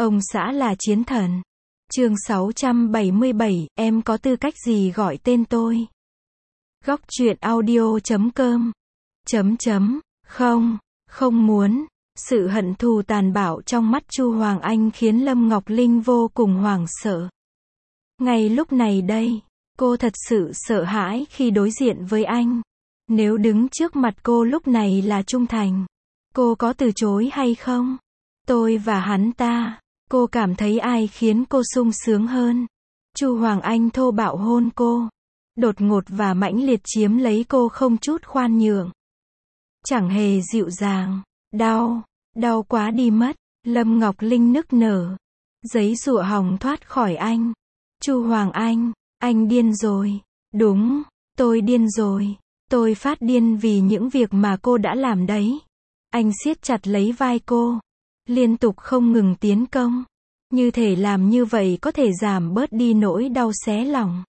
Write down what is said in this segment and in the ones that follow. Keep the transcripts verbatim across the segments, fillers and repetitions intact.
Ông xã là chiến thần. Chương sáu trăm bảy mươi bảy, em có tư cách gì gọi tên tôi? Góc truyện audio chấm com. Chấm chấm, không, không muốn. Sự hận thù tàn bạo trong mắt Chu Hoàng Anh khiến Lâm Ngọc Linh vô cùng hoảng sợ. Ngay lúc này đây, cô thật sự sợ hãi khi đối diện với anh. Nếu đứng trước mặt cô lúc này là Trung Thành, cô có từ chối hay không? Tôi và hắn ta, cô cảm thấy ai khiến cô sung sướng hơn? Chu Hoàng Anh thô bạo hôn cô, đột ngột và mãnh liệt chiếm lấy cô không chút khoan nhượng. Chẳng hề dịu dàng, đau, đau quá đi mất. Lâm Ngọc Linh nức nở, giấy giụa hòng thoát khỏi anh. Chu Hoàng Anh, anh điên rồi. Đúng, tôi điên rồi. Tôi phát điên vì những việc mà cô đã làm đấy. Anh siết chặt lấy vai cô, liên tục không ngừng tiến công. Như thể làm như vậy có thể giảm bớt đi nỗi đau xé lòng,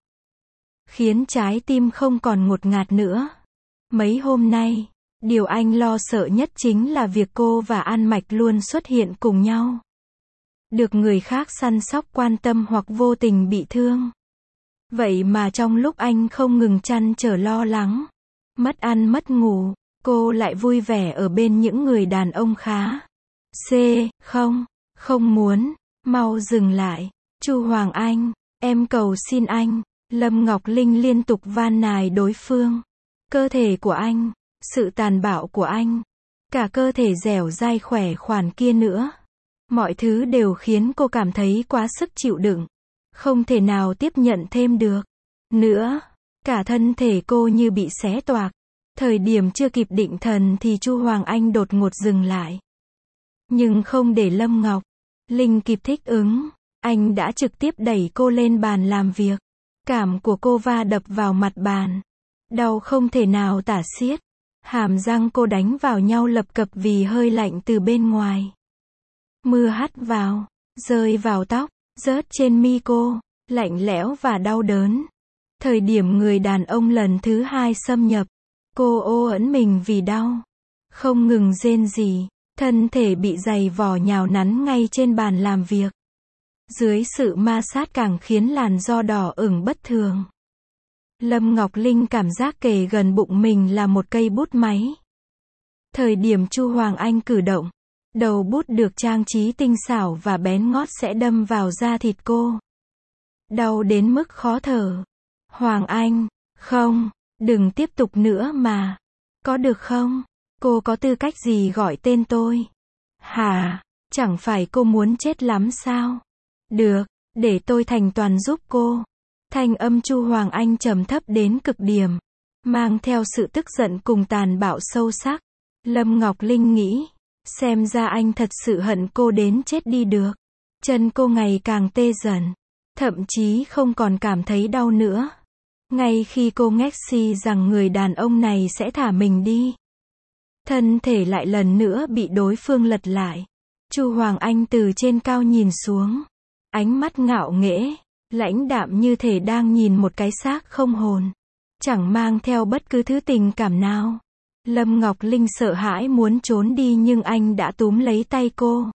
khiến trái tim không còn ngột ngạt nữa. Mấy hôm nay, điều anh lo sợ nhất chính là việc cô và An Mạch luôn xuất hiện cùng nhau, được người khác săn sóc quan tâm hoặc vô tình bị thương. Vậy mà trong lúc anh không ngừng trăn trở lo lắng, mất ăn mất ngủ, cô lại vui vẻ ở bên những người đàn ông khá. C, không, không muốn, mau dừng lại. Chu Hoàng Anh, em cầu xin anh. Lâm Ngọc Linh liên tục van nài đối phương. Cơ thể của anh, sự tàn bạo của anh, cả cơ thể dẻo dai khỏe khoắn kia nữa. Mọi thứ đều khiến cô cảm thấy quá sức chịu đựng, không thể nào tiếp nhận thêm được nữa. Cả thân thể cô như bị xé toạc. Thời điểm chưa kịp định thần thì Chu Hoàng Anh đột ngột dừng lại. Nhưng không để Lâm Ngọc Linh kịp thích ứng, anh đã trực tiếp đẩy cô lên bàn làm việc. Cảm của cô va đập vào mặt bàn, đau không thể nào tả xiết. Hàm răng cô đánh vào nhau lập cập vì hơi lạnh từ bên ngoài. Mưa hắt vào, rơi vào tóc, rớt trên mi cô, lạnh lẽo và đau đớn. Thời điểm người đàn ông lần thứ hai xâm nhập, cô ô ẩn mình vì đau, không ngừng rên rỉ, thân thể bị giày vò nhào nắn ngay trên bàn làm việc. Dưới sự ma sát càng khiến làn da đỏ ửng bất thường. Lâm Ngọc Linh cảm giác kề gần bụng mình là một cây bút máy. Thời điểm Chu Hoàng Anh cử động, đầu bút được trang trí tinh xảo và bén ngót sẽ đâm vào da thịt cô. Đau đến mức khó thở. Hoàng Anh, không, đừng tiếp tục nữa mà. Có được không? Cô có tư cách gì gọi tên tôi? Hả? Chẳng phải cô muốn chết lắm sao? Được, để tôi thành toàn giúp cô. Thanh âm Chu Hoàng Anh trầm thấp đến cực điểm, mang theo sự tức giận cùng tàn bạo sâu sắc. Lâm Ngọc Linh nghĩ, xem ra anh thật sự hận cô đến chết đi được. Chân cô ngày càng tê dần, thậm chí không còn cảm thấy đau nữa. Ngay khi cô ngét xi rằng người đàn ông này sẽ thả mình đi, thân thể lại lần nữa bị đối phương lật lại. Chu Hoàng Anh từ trên cao nhìn xuống, ánh mắt ngạo nghễ, lãnh đạm như thể đang nhìn một cái xác không hồn, chẳng mang theo bất cứ thứ tình cảm nào. Lâm Ngọc Linh sợ hãi muốn trốn đi nhưng anh đã túm lấy tay cô,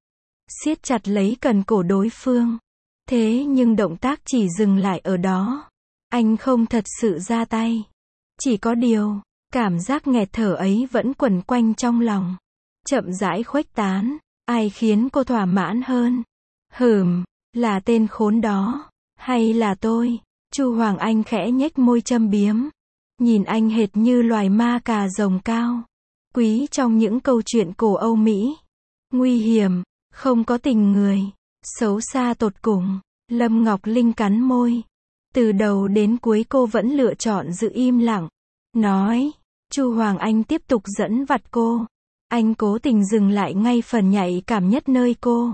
siết chặt lấy cần cổ đối phương. Thế nhưng động tác chỉ dừng lại ở đó. Anh không thật sự ra tay. Chỉ có điều, cảm giác nghẹt thở ấy vẫn quẩn quanh trong lòng, chậm rãi khuếch tán. Ai khiến cô thỏa mãn hơn? Hừm, là tên khốn đó, hay là tôi? Chu Hoàng Anh khẽ nhếch môi châm biếm, nhìn anh hệt như loài ma cà rồng cao quý trong những câu chuyện cổ Âu Mỹ. Nguy hiểm, không có tình người, xấu xa tột cùng. Lâm Ngọc Linh cắn môi. Từ đầu đến cuối cô vẫn lựa chọn giữ im lặng. Nói, Chu Hoàng Anh tiếp tục dẫn vặt cô. Anh cố tình dừng lại ngay phần nhạy cảm nhất nơi cô,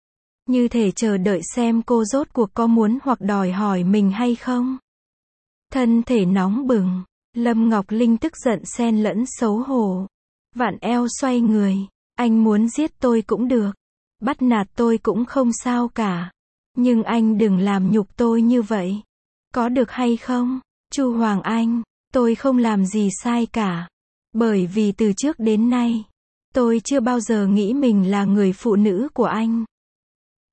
như thể chờ đợi xem cô rốt cuộc có muốn hoặc đòi hỏi mình hay không. Thân thể nóng bừng, Lâm Ngọc Linh tức giận xen lẫn xấu hổ, vặn eo xoay người. Anh muốn giết tôi cũng được, bắt nạt tôi cũng không sao cả, nhưng anh đừng làm nhục tôi như vậy, có được hay không? Chu Hoàng Anh, tôi không làm gì sai cả, bởi vì từ trước đến nay tôi chưa bao giờ nghĩ mình là người phụ nữ của anh.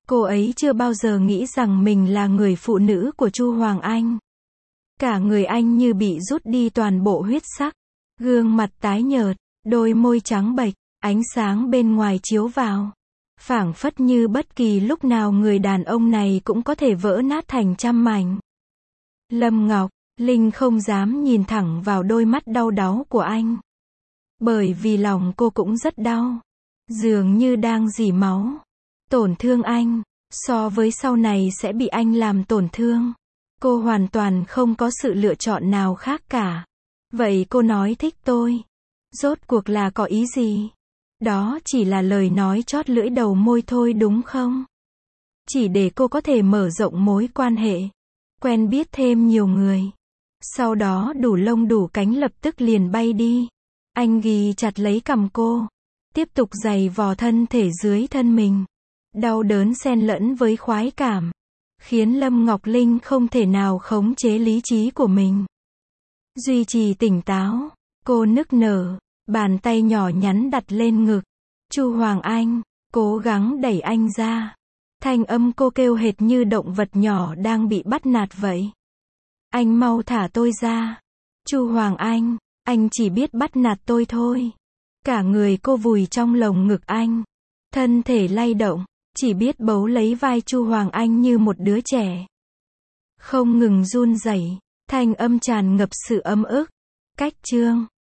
Cô ấy chưa bao giờ nghĩ rằng mình là người phụ nữ của Chu Hoàng Anh. Cả người anh như bị rút đi toàn bộ huyết sắc. Gương mặt tái nhợt, đôi môi trắng bệch, ánh sáng bên ngoài chiếu vào. Phảng phất như bất kỳ lúc nào người đàn ông này cũng có thể vỡ nát thành trăm mảnh. Lâm Ngọc, Linh không dám nhìn thẳng vào đôi mắt đau đáu của anh. Bởi vì lòng cô cũng rất đau. Dường như đang rỉ máu. Tổn thương anh, so với sau này sẽ bị anh làm tổn thương. Cô hoàn toàn không có sự lựa chọn nào khác cả. Vậy cô nói thích tôi. Rốt cuộc là có ý gì? Đó chỉ là lời nói chót lưỡi đầu môi thôi đúng không? Chỉ để cô có thể mở rộng mối quan hệ. Quen biết thêm nhiều người. Sau đó đủ lông đủ cánh lập tức liền bay đi. Anh ghì chặt lấy cằm cô. Tiếp tục giày vò thân thể dưới thân mình. Đau đớn xen lẫn với khoái cảm. Khiến Lâm Ngọc Linh không thể nào khống chế lý trí của mình. Duy trì tỉnh táo. Cô nức nở. Bàn tay nhỏ nhắn đặt lên ngực. Chu Hoàng Anh. Cố gắng đẩy anh ra. Thanh âm cô kêu hệt như động vật nhỏ đang bị bắt nạt vậy. Anh mau thả tôi ra. Chu Hoàng Anh. Anh chỉ biết bắt nạt tôi thôi. Cả người cô vùi trong lồng ngực anh. Thân thể lay động. Chỉ biết bấu lấy vai Chu Hoàng Anh như một đứa trẻ. Không ngừng run rẩy. Thanh âm tràn ngập sự ấm ức. Cách chương